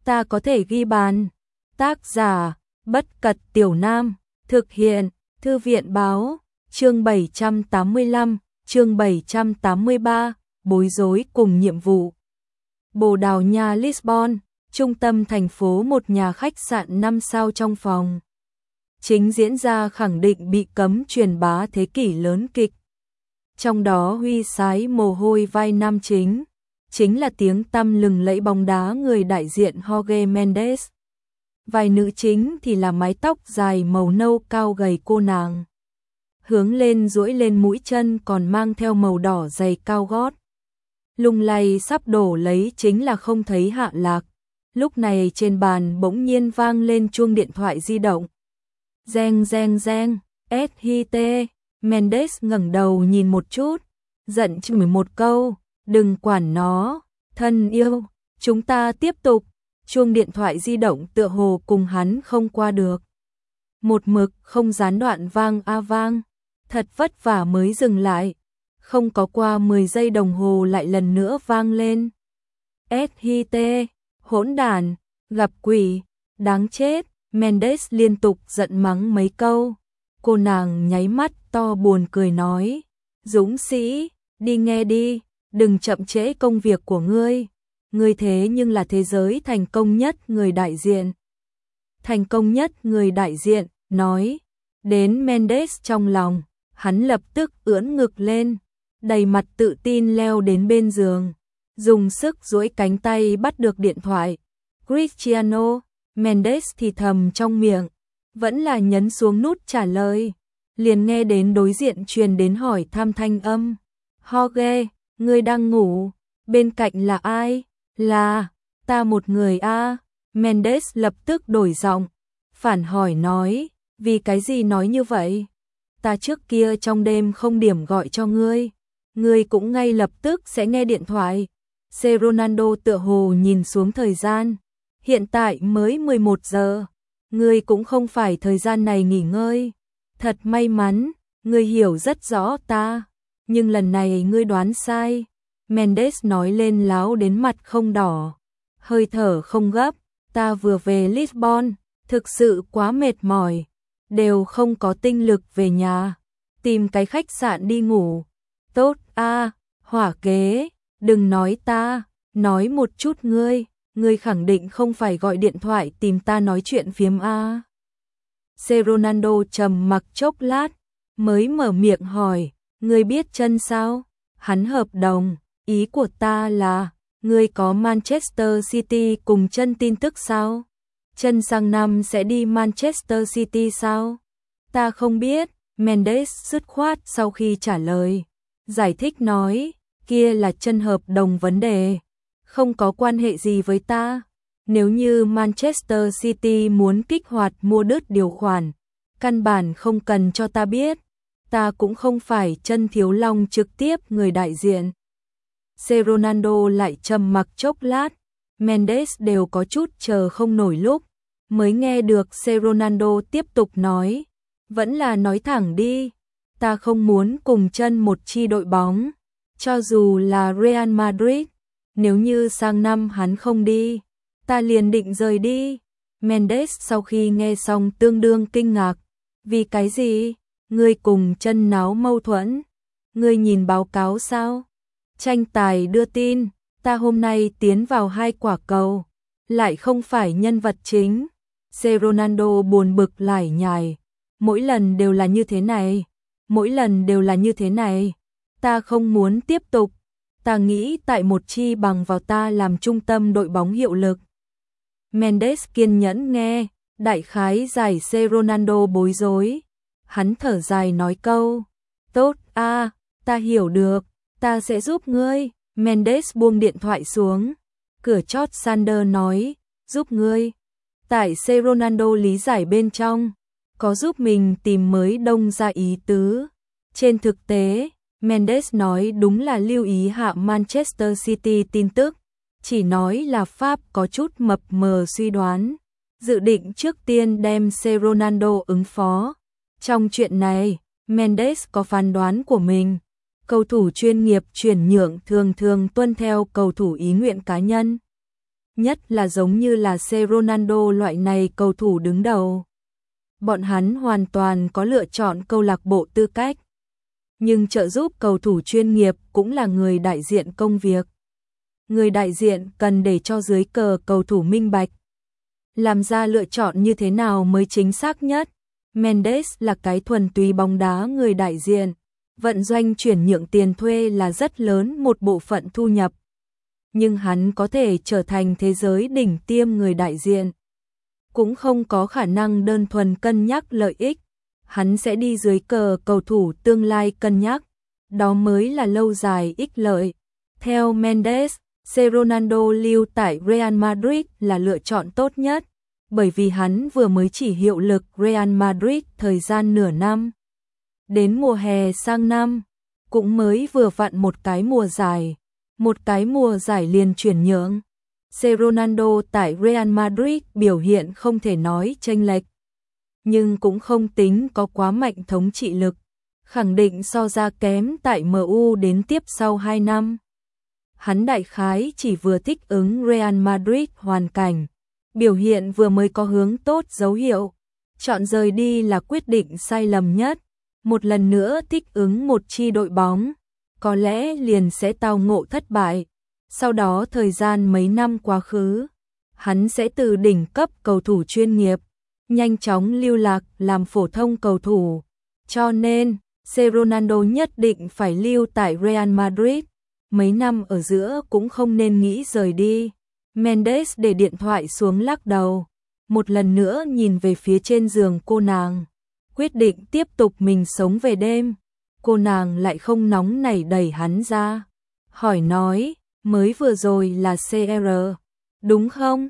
ta có thể ghi bàn. Tác giả, Bất Cật Tiểu Nam, thực hiện, Thư viện Báo, chương 785, chương 783, bối rối cùng nhiệm vụ. Bồ Đào Nha Lisbon, trung tâm thành phố, một nhà khách sạn 5 sao trong phòng. Chính diễn ra khẳng định bị cấm truyền bá thế kỷ lớn kịch. Trong đó huy sái mồ hôi vai nam chính là tiếng tăm lừng lẫy bóng đá người đại diện Jorge Mendes. Vai nữ chính thì là mái tóc dài màu nâu cao gầy cô nàng. Hướng lên duỗi lên mũi chân còn mang theo màu đỏ giày cao gót. Lung lay sắp đổ lấy chính là không thấy hạ lạc. Lúc này trên bàn bỗng nhiên vang lên chuông điện thoại di động. Reng reng reng, SHT. Mendes ngẩng đầu nhìn một chút, giận chửi một câu, đừng quản nó, thân yêu, chúng ta tiếp tục. Chuông điện thoại di động tựa hồ cùng hắn không qua được. Một mực không gián đoạn vang a vang, thật vất vả mới dừng lại. Không có qua 10 giây đồng hồ lại lần nữa vang lên. SHT, hỗn đản, gặp quỷ, đáng chết. Mendes liên tục giận mắng mấy câu. Cô nàng nháy mắt to buồn cười nói, Dũng sĩ, đi nghe đi, đừng chậm trễ công việc của ngươi. Ngươi thế nhưng là thế giới thành công nhất người đại diện. Thành công nhất người đại diện, nói. Đến Mendes trong lòng, hắn lập tức ưỡn ngực lên, đầy mặt tự tin leo đến bên giường, dùng sức duỗi cánh tay bắt được điện thoại. Cristiano, Mendes thì thầm trong miệng, vẫn là nhấn xuống nút trả lời. Liền nghe đến đối diện truyền đến hỏi thăm thanh âm. Jorge, ngươi đang ngủ, bên cạnh là ai? Là, ta một người a. Mendes lập tức đổi giọng, phản hỏi nói, vì cái gì nói như vậy? Ta trước kia trong đêm không điểm gọi cho ngươi cũng ngay lập tức sẽ nghe điện thoại. Ronaldo tựa hồ nhìn xuống thời gian, hiện tại mới 11 giờ, ngươi cũng không phải thời gian này nghỉ ngơi. Thật may mắn, ngươi hiểu rất rõ ta, nhưng lần này ngươi đoán sai. Mendes nói lên láo đến mặt không đỏ, hơi thở không gấp, ta vừa về Lisbon, thực sự quá mệt mỏi, đều không có tinh lực về nhà, tìm cái khách sạn đi ngủ. Tốt a, hỏa kế, đừng nói ta, nói một chút ngươi khẳng định không phải gọi điện thoại tìm ta nói chuyện phiếm a. Ronaldo trầm mặc chốc lát, mới mở miệng hỏi, ngươi biết chân sao? Hắn hợp đồng, ý của ta là, ngươi có Manchester City cùng chân tin tức sao? Chân sang năm sẽ đi Manchester City sao? Ta không biết. Mendes dứt khoát sau khi trả lời, giải thích nói, kia là chân hợp đồng vấn đề, không có quan hệ gì với ta. Nếu như Manchester City muốn kích hoạt mua đứt điều khoản, căn bản không cần cho ta biết, ta cũng không phải chân thiếu long trực tiếp người đại diện. Ronaldo lại trầm mặc chốc lát, Mendes đều có chút chờ không nổi lúc, mới nghe được Ronaldo tiếp tục nói, vẫn là nói thẳng đi, ta không muốn cùng chân một chi đội bóng, cho dù là Real Madrid, nếu như sang năm hắn không đi, ta liền định rời đi. Mendes sau khi nghe xong tương đương kinh ngạc, vì cái gì? Ngươi cùng chân náo mâu thuẫn? Ngươi nhìn báo cáo sao? Tranh tài đưa tin, ta hôm nay tiến vào 2 quả cầu, lại không phải nhân vật chính. Ronaldo buồn bực lải nhải, mỗi lần đều là như thế này, mỗi lần đều là như thế này, ta không muốn tiếp tục, ta nghĩ tại một chi bằng vào ta làm trung tâm đội bóng hiệu lực. Mendes kiên nhẫn nghe, đại khái giải Ronaldo bối rối, hắn thở dài nói câu, tốt a, ta hiểu được, ta sẽ giúp ngươi. Mendes buông điện thoại xuống, cửa chót Sander nói, giúp ngươi. Tại Ronaldo lý giải bên trong, có giúp mình tìm mới đông ra ý tứ. Trên thực tế, Mendes nói đúng là lưu ý hạ Manchester City tin tức, chỉ nói là Pháp có chút mập mờ suy đoán, dự định trước tiên đem Ronaldo ứng phó. Trong chuyện này, Mendes có phán đoán của mình. Cầu thủ chuyên nghiệp chuyển nhượng thường thường tuân theo cầu thủ ý nguyện cá nhân. nhất là giống như là Ronaldo loại này cầu thủ đứng đầu. Bọn hắn hoàn toàn có lựa chọn câu lạc bộ tư cách. Nhưng trợ giúp cầu thủ chuyên nghiệp cũng là người đại diện công việc. Người đại diện cần để cho dưới cờ cầu thủ minh bạch. Làm ra lựa chọn như thế nào mới chính xác nhất. Mendes là cái thuần túy bóng đá người đại diện. Vận doanh chuyển nhượng tiền thuê là rất lớn một bộ phận thu nhập. Nhưng hắn có thể trở thành thế giới đỉnh tiêm người đại diện. Cũng không có khả năng đơn thuần cân nhắc lợi ích. Hắn sẽ đi dưới cờ cầu thủ tương lai cân nhắc. Đó mới là lâu dài ích lợi. Theo Mendes, Ronaldo lưu tại Real Madrid là lựa chọn tốt nhất. Bởi vì hắn vừa mới chỉ hiệu lực Real Madrid thời gian nửa năm. Đến mùa hè sang năm, cũng mới vừa vặn một cái mùa giải. Một cái mùa giải liền chuyển nhượng. Ronaldo tại Real Madrid biểu hiện không thể nói chênh lệch. Nhưng cũng không tính có quá mạnh thống trị lực. Khẳng định so ra kém tại MU đến tiếp sau 2 năm. Hắn đại khái chỉ vừa thích ứng Real Madrid hoàn cảnh. Biểu hiện vừa mới có hướng tốt dấu hiệu. Chọn rời đi là quyết định sai lầm nhất. Một lần nữa thích ứng một chi đội bóng. Có lẽ liền sẽ tao ngộ thất bại. Sau đó thời gian mấy năm quá khứ. Hắn sẽ từ đỉnh cấp cầu thủ chuyên nghiệp. Nhanh chóng lưu lạc làm phổ thông cầu thủ. Cho nên, Ronaldo nhất định phải lưu tại Real Madrid. Mấy năm ở giữa cũng không nên nghĩ rời đi. Mendes để điện thoại xuống lắc đầu. Một lần nữa nhìn về phía trên giường cô nàng. Quyết định tiếp tục mình sống về đêm. Cô nàng lại không nóng nảy đẩy hắn ra. Hỏi nói, mới vừa rồi là CR. Đúng không?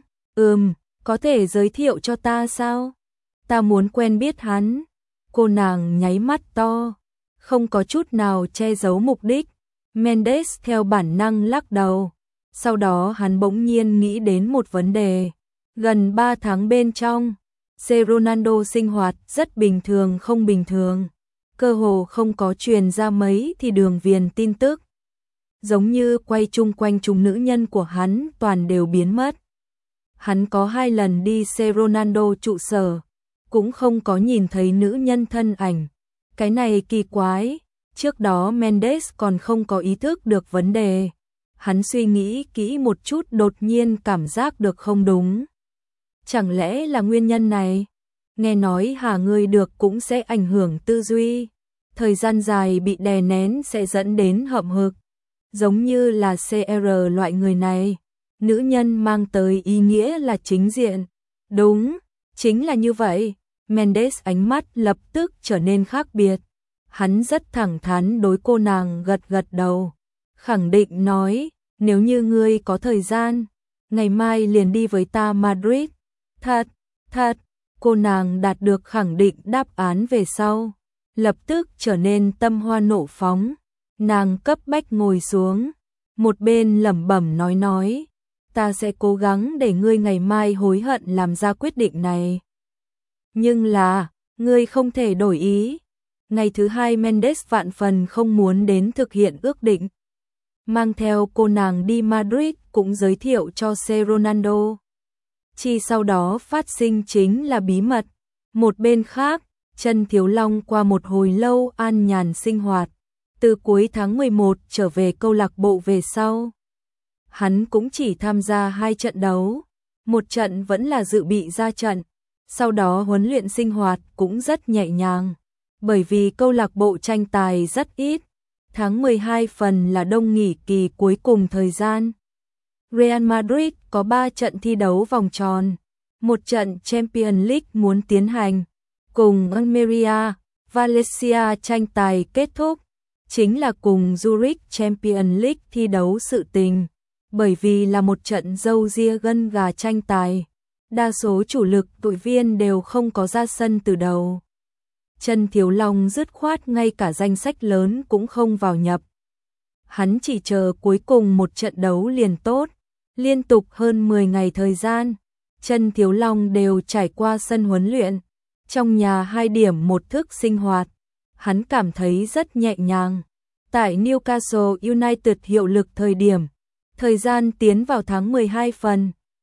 Có thể giới thiệu cho ta sao? Ta muốn quen biết hắn. Cô nàng nháy mắt to. Không có chút nào che giấu mục đích. Mendes theo bản năng lắc đầu. Sau đó hắn bỗng nhiên nghĩ đến một vấn đề. Gần 3 tháng bên trong, Ronaldo sinh hoạt rất bình thường không bình thường. Cơ hồ không có truyền ra mấy thì đường viền tin tức. Giống như quay chung quanh chúng nữ nhân của hắn toàn đều biến mất. Hắn có 2 lần đi Ronaldo trụ sở, cũng không có nhìn thấy nữ nhân thân ảnh. Cái này kỳ quái, trước đó Mendes còn không có ý thức được vấn đề. Hắn suy nghĩ kỹ một chút đột nhiên cảm giác được không đúng. Chẳng lẽ là nguyên nhân này? Nghe nói hà người được cũng sẽ ảnh hưởng tư duy. Thời gian dài bị đè nén sẽ dẫn đến hậm hực. Giống như là CR loại người này. Nữ nhân mang tới ý nghĩa là chính diện. Đúng, chính là như vậy. Mendes ánh mắt lập tức trở nên khác biệt. Hắn rất thẳng thắn đối cô nàng gật gật đầu. Khẳng định nói, nếu như ngươi có thời gian, ngày mai liền đi với ta Madrid. Thật, cô nàng đạt được khẳng định đáp án về sau. Lập tức trở nên tâm hoa nộ phóng. Nàng cấp bách ngồi xuống. Một bên lẩm bẩm nói. Ta sẽ cố gắng để ngươi ngày mai hối hận làm ra quyết định này. Nhưng là, ngươi không thể đổi ý. Ngày thứ 2 Mendes vạn phần không muốn đến thực hiện ước định. Mang theo cô nàng đi Madrid cũng giới thiệu cho Ronaldo. Chỉ sau đó phát sinh chính là bí mật. Một bên khác, Trần Thiếu Long qua một hồi lâu an nhàn sinh hoạt. Từ cuối tháng 11 trở về câu lạc bộ về sau. Hắn cũng chỉ tham gia 2 trận đấu. Một trận vẫn là dự bị ra trận. Sau đó huấn luyện sinh hoạt cũng rất nhẹ nhàng. Bởi vì câu lạc bộ tranh tài rất ít. Tháng 12 phần là đông nghỉ kỳ cuối cùng thời gian. Real Madrid có 3 trận thi đấu vòng tròn. Một trận Champions League muốn tiến hành. Cùng Almeria, Valencia tranh tài kết thúc. Chính là cùng Zurich Champions League thi đấu sự tình. Bởi vì là một trận râu ria gân gà tranh tài. Đa số chủ lực đội viên đều không có ra sân từ đầu. Trần Thiếu Long dứt khoát ngay cả danh sách lớn cũng không vào nhập. Hắn chỉ chờ cuối cùng một trận đấu liền tốt. Liên tục hơn 10 ngày thời gian, Trần Thiếu Long đều trải qua sân huấn luyện. Trong nhà 2 điểm một thức sinh hoạt. Hắn cảm thấy rất nhẹ nhàng. Tại Newcastle United hiệu lực thời gian tiến vào tháng 12 phần,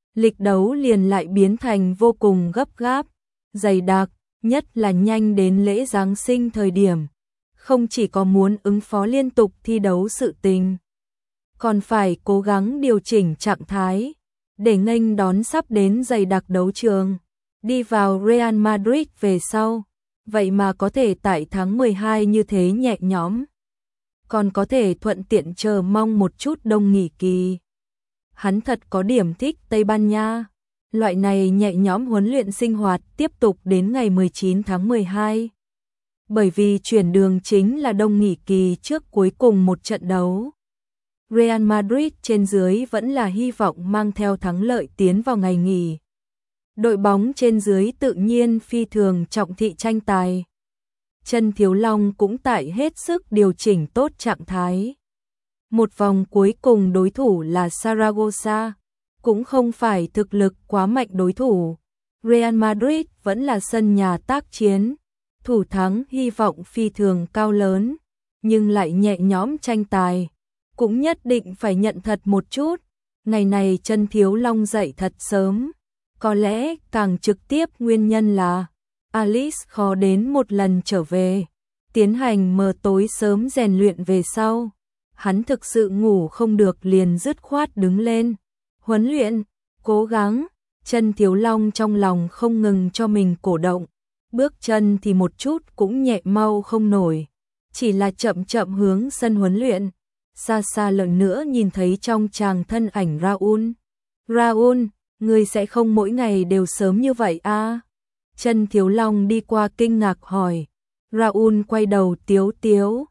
lịch đấu liền lại biến thành vô cùng gấp gáp, dày đặc, nhất là nhanh đến lễ Giáng sinh thời điểm. Không chỉ có muốn ứng phó liên tục thi đấu sự tình, còn phải cố gắng điều chỉnh trạng thái, để nghênh đón sắp đến dày đặc đấu trường. Đi vào Real Madrid về sau, vậy mà có thể tại tháng 12 như thế nhẹ nhõm. Còn có thể thuận tiện chờ mong một chút đông nghỉ kỳ. Hắn thật có điểm thích Tây Ban Nha. Loại này nhẹ nhõm huấn luyện sinh hoạt tiếp tục đến ngày 19 tháng 12. Bởi vì chuyển đường chính là đông nghỉ kỳ trước cuối cùng một trận đấu. Real Madrid trên dưới vẫn là hy vọng mang theo thắng lợi tiến vào ngày nghỉ. Đội bóng trên dưới tự nhiên phi thường trọng thị tranh tài. Chân Thiếu Long cũng tại hết sức điều chỉnh tốt trạng thái. Một vòng cuối cùng đối thủ là Saragossa, cũng không phải thực lực quá mạnh đối thủ. Real Madrid vẫn là sân nhà tác chiến, thủ thắng hy vọng phi thường cao lớn, nhưng lại nhẹ nhõm tranh tài. Cũng nhất định phải nhận thật một chút, ngày này Chân Thiếu Long dậy thật sớm. Có lẽ càng trực tiếp nguyên nhân là Alice khó đến một lần trở về, tiến hành mờ tối sớm rèn luyện về sau. Hắn thực sự ngủ không được liền dứt khoát đứng lên. Huấn luyện, cố gắng, Chân Thiếu Long trong lòng không ngừng cho mình cổ động. Bước chân thì một chút cũng nhẹ mau không nổi, chỉ là chậm chậm hướng sân huấn luyện. Xa xa lần nữa nhìn thấy trong tràng thân ảnh Raúl. Raúl, ngươi sẽ không mỗi ngày đều sớm như vậy à? Chân Thiếu Long đi qua kinh ngạc hỏi. Raúl quay đầu tiếu tiếu,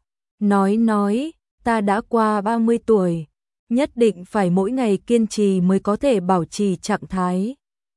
nói, ta đã qua 30 tuổi, nhất định phải mỗi ngày kiên trì mới có thể bảo trì trạng thái.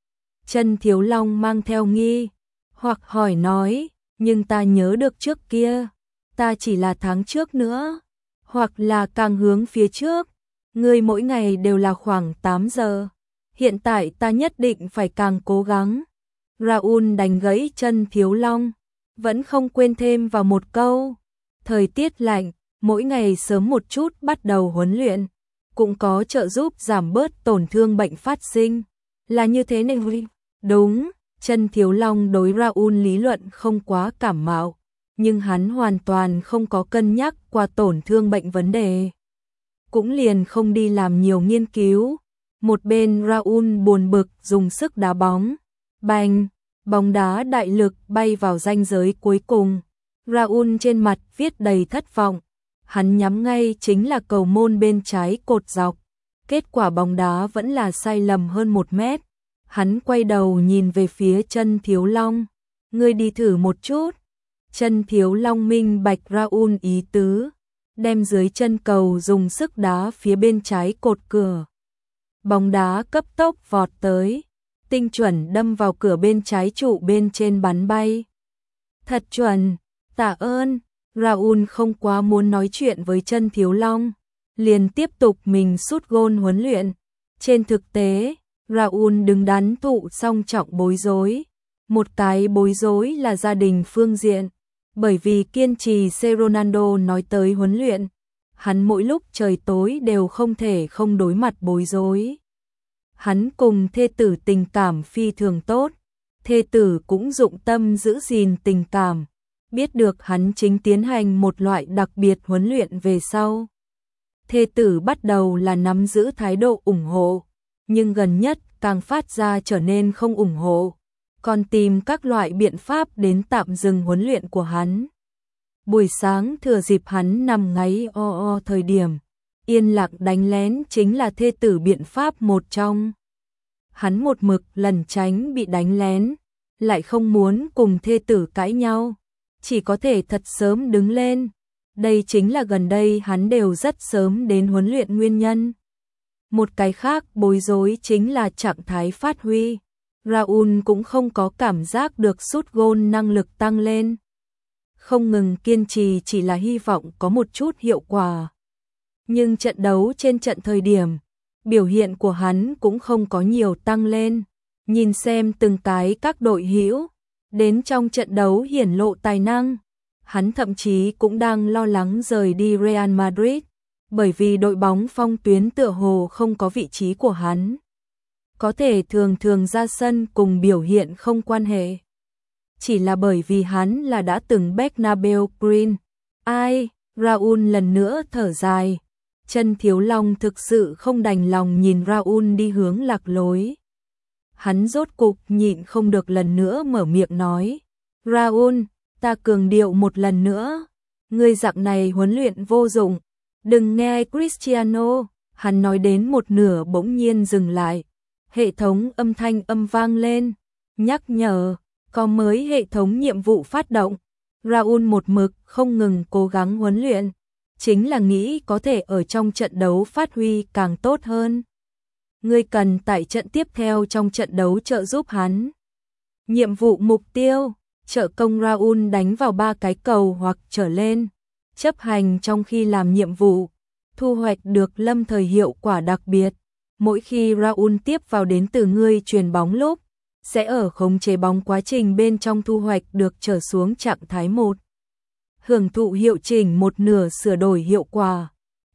Chân Thiếu Long mang theo nghi hoặc hỏi nói, nhưng ta nhớ được trước kia, ta chỉ là tháng trước nữa, hoặc là càng hướng phía trước, ngươi mỗi ngày đều là khoảng 8 giờ. Hiện tại ta nhất định phải càng cố gắng. Raúl đánh gãy Chân Thiếu Long, vẫn không quên thêm vào một câu. Thời tiết lạnh, mỗi ngày sớm một chút bắt đầu huấn luyện, cũng có trợ giúp giảm bớt tổn thương bệnh phát sinh. Là như thế này. Đúng, Chân Thiếu Long đối Raúl lý luận không quá cảm mạo, nhưng hắn hoàn toàn không có cân nhắc qua tổn thương bệnh vấn đề. Cũng liền không đi làm nhiều nghiên cứu. Một bên Raúl buồn bực dùng sức đá bóng. Bành, bóng đá đại lực bay vào ranh giới cuối cùng. Raúl trên mặt viết đầy thất vọng. Hắn nhắm ngay chính là cầu môn bên trái cột dọc. Kết quả bóng đá vẫn là sai lầm hơn 1 mét. Hắn quay đầu nhìn về phía Chân Thiếu Long. Ngươi đi thử một chút. Chân Thiếu Long minh bạch Raúl ý tứ, đem dưới chân cầu dùng sức đá phía bên trái cột cửa. Bóng đá cấp tốc vọt tới, tinh chuẩn đâm vào cửa bên trái trụ bên trên bắn bay. Thật chuẩn, tạ ơn. Raúl không quá muốn nói chuyện với Chân Thiếu Long, liền tiếp tục mình sút gôn huấn luyện. Trên thực tế, Raúl đứng đắn thụ song trọng bối rối. Một cái bối rối là gia đình phương diện, bởi vì kiên trì Ronaldo nói tới huấn luyện, hắn mỗi lúc trời tối đều không thể không đối mặt bối rối. Hắn cùng thê tử tình cảm phi thường tốt, thê tử cũng dụng tâm giữ gìn tình cảm, biết được hắn chính tiến hành một loại đặc biệt huấn luyện về sau. Thê tử bắt đầu là nắm giữ thái độ ủng hộ, nhưng gần nhất càng phát ra trở nên không ủng hộ, còn tìm các loại biện pháp đến tạm dừng huấn luyện của hắn. Buổi sáng thừa dịp hắn nằm ngáy thời điểm, yên lặng đánh lén chính là thê tử biện pháp một trong. Hắn một mực lẩn tránh bị đánh lén, lại không muốn cùng thê tử cãi nhau, chỉ có thể thật sớm đứng lên. Đây chính là gần đây hắn đều rất sớm đến huấn luyện nguyên nhân. Một cái khác bối rối chính là trạng thái phát huy. Raúl cũng không có cảm giác được sút gôn năng lực tăng lên. Không ngừng kiên trì chỉ là hy vọng có một chút hiệu quả. Nhưng trận đấu trên trận thời điểm, biểu hiện của hắn cũng không có nhiều tăng lên. Nhìn xem từng cái các đội hữu đến trong trận đấu hiển lộ tài năng, hắn thậm chí cũng đang lo lắng rời đi Real Madrid, bởi vì đội bóng phong tuyến tựa hồ không có vị trí của hắn. có thể thường thường ra sân cùng biểu hiện không quan hệ. Chỉ là bởi vì hắn là đã từng Bernabeu Green. Ai, Raul lần nữa thở dài. Chân Thiếu Long thực sự không đành lòng nhìn Raul đi hướng lạc lối. Hắn rốt cục nhịn không được lần nữa mở miệng nói. Raul, ta cường điệu một lần nữa. Ngươi dạng này huấn luyện vô dụng. Đừng nghe Cristiano. Hắn nói đến một nửa bỗng nhiên dừng lại. Hệ thống âm thanh vang lên. Nhắc nhở, có mới hệ thống nhiệm vụ phát động. Raul một mực không ngừng cố gắng huấn luyện. Chính là nghĩ có thể ở trong trận đấu phát huy càng tốt hơn. Ngươi cần tại trận tiếp theo trong trận đấu trợ giúp hắn. Nhiệm vụ mục tiêu, trợ công Raul đánh vào 3 cái cầu hoặc trở lên. Chấp hành trong khi làm nhiệm vụ, thu hoạch được lâm thời hiệu quả đặc biệt. Mỗi khi Raul tiếp vào đến từ ngươi chuyền bóng lúc, sẽ ở khống chế bóng quá trình bên trong thu hoạch được trở xuống trạng thái 1. Hưởng thụ hiệu chỉnh một nửa sửa đổi hiệu quả.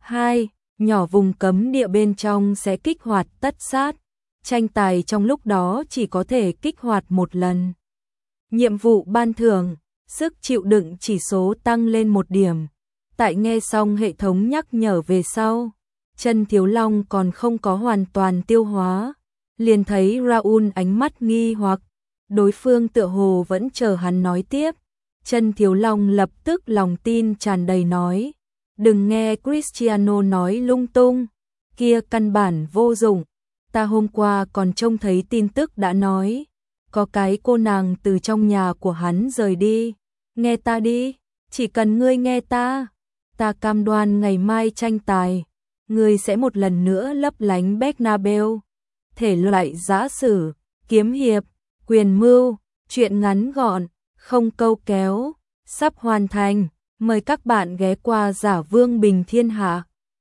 2. Nhỏ vùng cấm địa bên trong sẽ kích hoạt tất sát. Tranh tài trong lúc đó chỉ có thể kích hoạt một lần. Nhiệm vụ ban thưởng, sức chịu đựng chỉ số tăng lên 1 điểm. Tại nghe xong hệ thống nhắc nhở về sau, Chân Thiếu Long còn không có hoàn toàn tiêu hóa. Liền thấy Raul ánh mắt nghi hoặc, đối phương tựa hồ vẫn chờ hắn nói tiếp. Chân Thiếu Long lập tức lòng tin tràn đầy nói, đừng nghe Cristiano nói lung tung, kia căn bản vô dụng. Ta hôm qua còn trông thấy tin tức đã nói, có cái cô nàng từ trong nhà của hắn rời đi. Nghe ta đi, chỉ cần ngươi nghe ta cam đoan ngày mai tranh tài, ngươi sẽ một lần nữa lấp lánh Bernabeu. Thể loại giã sử, kiếm hiệp, quyền mưu, truyện ngắn gọn, không câu kéo, sắp hoàn thành. Mời các bạn ghé qua Giả Vương Bình Thiên Hạ.